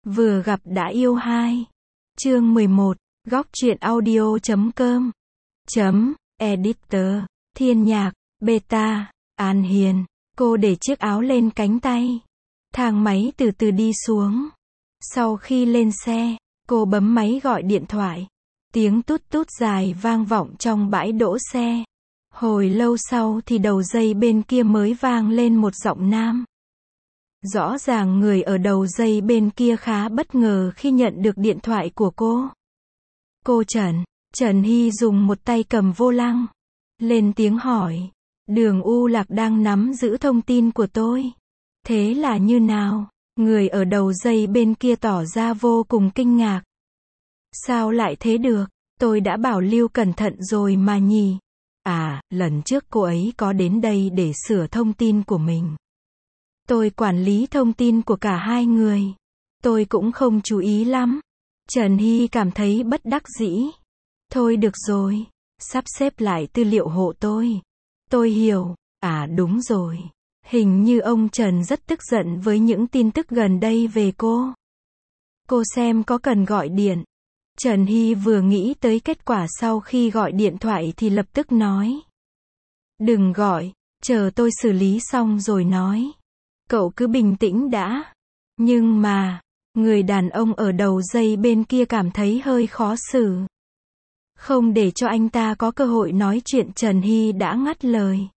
Vừa gặp đã yêu 2. Chương 11, góc truyện audio.com. Editor, Thiên Nhạc, Beta, An Hiền. Cô để chiếc áo lên cánh tay. Thang máy từ từ đi xuống. Sau khi lên xe, cô bấm máy gọi điện thoại. Tiếng tút tút dài vang vọng trong bãi đỗ xe. Hồi lâu sau thì đầu dây bên kia mới vang lên một giọng nam. Rõ ràng người ở đầu dây bên kia khá bất ngờ khi nhận được điện thoại của cô. Cô Trần Hy dùng một tay cầm vô lăng. Lên tiếng hỏi. Đường U Lạc đang nắm giữ thông tin của tôi. Thế là như nào? Người ở đầu dây bên kia tỏ ra vô cùng kinh ngạc. Sao lại thế được? Tôi đã bảo lưu cẩn thận rồi mà nhỉ? À, lần trước cô ấy có đến đây để sửa thông tin của mình. Tôi quản lý thông tin của cả hai người. Tôi cũng không chú ý lắm. Trần Hy cảm thấy bất đắc dĩ. Thôi được rồi. Sắp xếp lại tư liệu hộ tôi. Tôi hiểu. À đúng rồi. Hình như ông Trần rất tức giận với những tin tức gần đây về cô. Cô xem có cần gọi điện. Trần Hy vừa nghĩ tới kết quả sau khi gọi điện thoại thì lập tức nói. Đừng gọi, chờ tôi xử lý xong rồi nói. Cậu cứ bình tĩnh đã. Nhưng mà, người đàn ông ở đầu dây bên kia cảm thấy hơi khó xử. Không để cho anh ta có cơ hội nói chuyện, Trần Hy đã ngắt lời.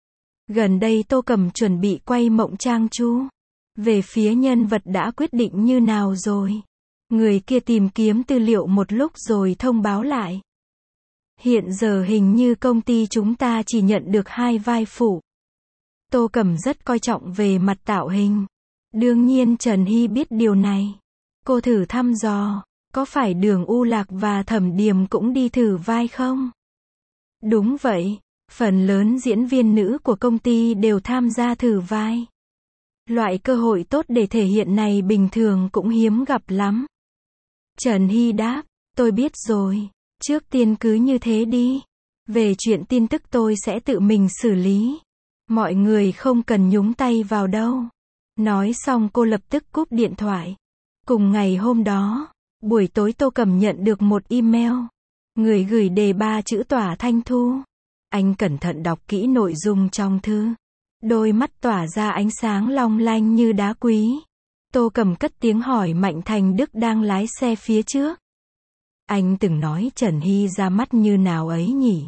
Gần đây Tô Cầm chuẩn bị quay Mộng Trang Chu. Về phía nhân vật đã quyết định như nào rồi? Người kia tìm kiếm tư liệu một lúc rồi thông báo lại. Hiện giờ hình như công ty chúng ta chỉ nhận được 2 vai phụ. Tô Cầm rất coi trọng về mặt tạo hình. Đương nhiên Trần Hy biết điều này. Cô thử thăm dò, có phải Đường U Lạc và Thẩm Điềm cũng đi thử vai không? Đúng vậy, phần lớn diễn viên nữ của công ty đều tham gia thử vai. Loại cơ hội tốt để thể hiện này bình thường cũng hiếm gặp lắm. Trần Hy đáp, tôi biết rồi, trước tiên cứ như thế đi. Về chuyện tin tức tôi sẽ tự mình xử lý. Mọi người không cần nhúng tay vào đâu. Nói xong cô lập tức cúp điện thoại. Cùng ngày hôm đó, buổi tối Tô Cầm nhận được một email. Người gửi đề 3 chữ Tỏa Thanh Thu. Anh cẩn thận đọc kỹ nội dung trong thư. Đôi mắt tỏa ra ánh sáng long lanh như đá quý. Tô Cầm cất tiếng hỏi Mạnh Thành Đức đang lái xe phía trước. Anh từng nói Trần Hy ra mắt như nào ấy nhỉ?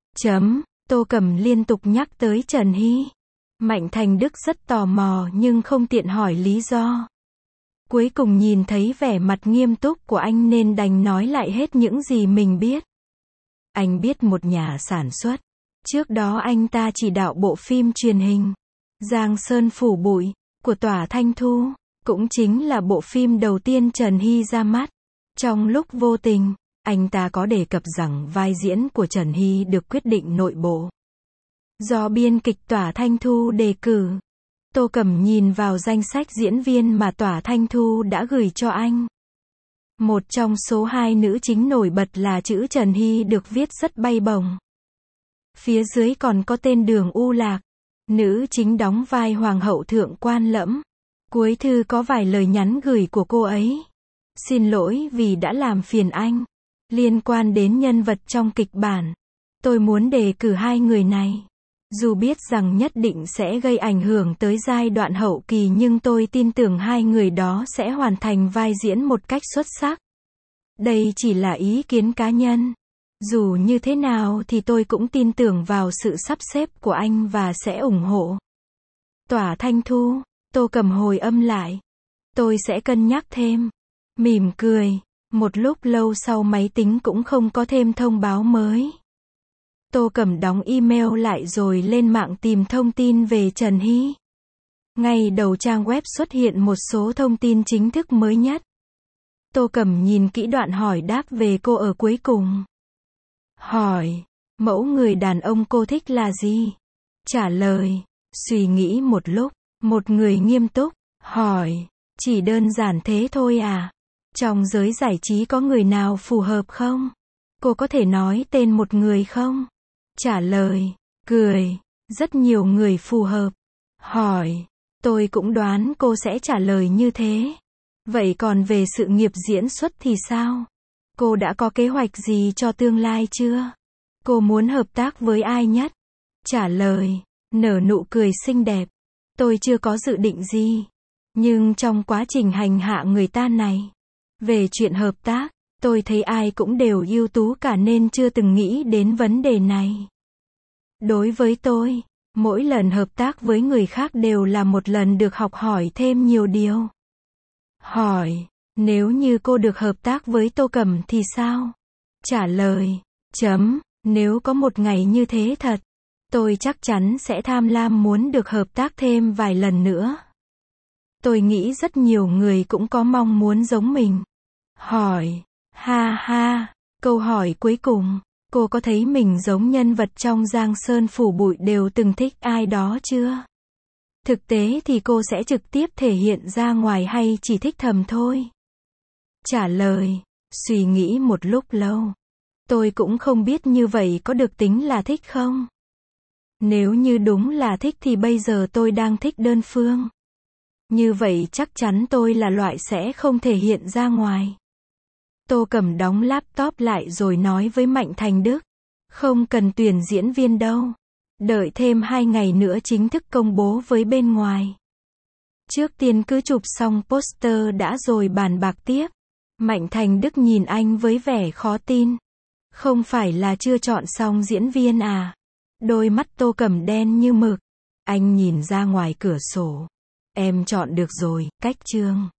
Tô Cầm liên tục nhắc tới Trần Hy. Mạnh Thành Đức rất tò mò nhưng không tiện hỏi lý do. Cuối cùng nhìn thấy vẻ mặt nghiêm túc của anh nên đành nói lại hết những gì mình biết. Anh biết một nhà sản xuất. Trước đó anh ta chỉ đạo bộ phim truyền hình Giang Sơn Phủ Bụi của Tỏa Thanh Thu. Cũng chính là bộ phim đầu tiên Trần Hy ra mắt. Trong lúc vô tình, anh ta có đề cập rằng vai diễn của Trần Hy được quyết định nội bộ. Do biên kịch Tỏa Thanh Thu đề cử. Tô Cầm nhìn vào danh sách diễn viên mà Tỏa Thanh Thu đã gửi cho anh. Một trong số 2 nữ chính nổi bật là chữ Trần Hy được viết rất bay bổng. Phía dưới còn có tên Đường U Lạc. Nữ chính đóng vai Hoàng hậu Thượng Quan Lẫm. Cuối thư có vài lời nhắn gửi của cô ấy. Xin lỗi vì đã làm phiền anh. Liên quan đến nhân vật trong kịch bản, tôi muốn đề cử 2 người này. Dù biết rằng nhất định sẽ gây ảnh hưởng tới giai đoạn hậu kỳ nhưng tôi tin tưởng 2 người đó sẽ hoàn thành vai diễn một cách xuất sắc. Đây chỉ là ý kiến cá nhân. Dù như thế nào thì tôi cũng tin tưởng vào sự sắp xếp của anh và sẽ ủng hộ. Tỏa Thanh Thu. Tô Cầm hồi âm lại. Tôi sẽ cân nhắc thêm. Mỉm cười. Một lúc lâu sau máy tính cũng không có thêm thông báo mới. Tô Cầm đóng email lại rồi lên mạng tìm thông tin về Trần Hy. Ngay đầu trang web xuất hiện một số thông tin chính thức mới nhất. Tô Cầm nhìn kỹ đoạn hỏi đáp về cô ở cuối cùng. Hỏi, mẫu người đàn ông cô thích là gì? Trả lời, suy nghĩ một lúc. Một người nghiêm túc, hỏi, chỉ đơn giản thế thôi à? Trong giới giải trí có người nào phù hợp không? Cô có thể nói tên một người không? Trả lời, cười, rất nhiều người phù hợp. Hỏi, tôi cũng đoán cô sẽ trả lời như thế. Vậy còn về sự nghiệp diễn xuất thì sao? Cô đã có kế hoạch gì cho tương lai chưa? Cô muốn hợp tác với ai nhất? Trả lời, nở nụ cười xinh đẹp. Tôi chưa có dự định gì. Nhưng trong quá trình hành hạ người ta này, về chuyện hợp tác, tôi thấy ai cũng đều ưu tú cả nên chưa từng nghĩ đến vấn đề này. Đối với tôi, mỗi lần hợp tác với người khác đều là một lần được học hỏi thêm nhiều điều. Hỏi, nếu như cô được hợp tác với Tô Cẩm thì sao? Trả lời, nếu có một ngày như thế thật, tôi chắc chắn sẽ tham lam muốn được hợp tác thêm vài lần nữa. Tôi nghĩ rất nhiều người cũng có mong muốn giống mình. Hỏi, ha ha, câu hỏi cuối cùng, cô có thấy mình giống nhân vật trong Giang Sơn Phủ Bụi đều từng thích ai đó chưa? Thực tế thì cô sẽ trực tiếp thể hiện ra ngoài hay chỉ thích thầm thôi? Trả lời, suy nghĩ một lúc lâu. Tôi cũng không biết như vậy có được tính là thích không? Nếu như đúng là thích thì bây giờ tôi đang thích đơn phương. Như vậy chắc chắn tôi là loại sẽ không thể hiện ra ngoài. Tô Cẩm đóng laptop lại rồi nói với Mạnh Thành Đức. Không cần tuyển diễn viên đâu. Đợi thêm 2 ngày nữa chính thức công bố với bên ngoài. Trước tiên cứ chụp xong poster đã rồi bàn bạc tiếp. Mạnh Thành Đức nhìn anh với vẻ khó tin. Không phải là chưa chọn xong diễn viên à? Đôi mắt Tô Cẩm đen như mực. Anh nhìn ra ngoài cửa sổ. Em chọn được rồi, Cách Trương.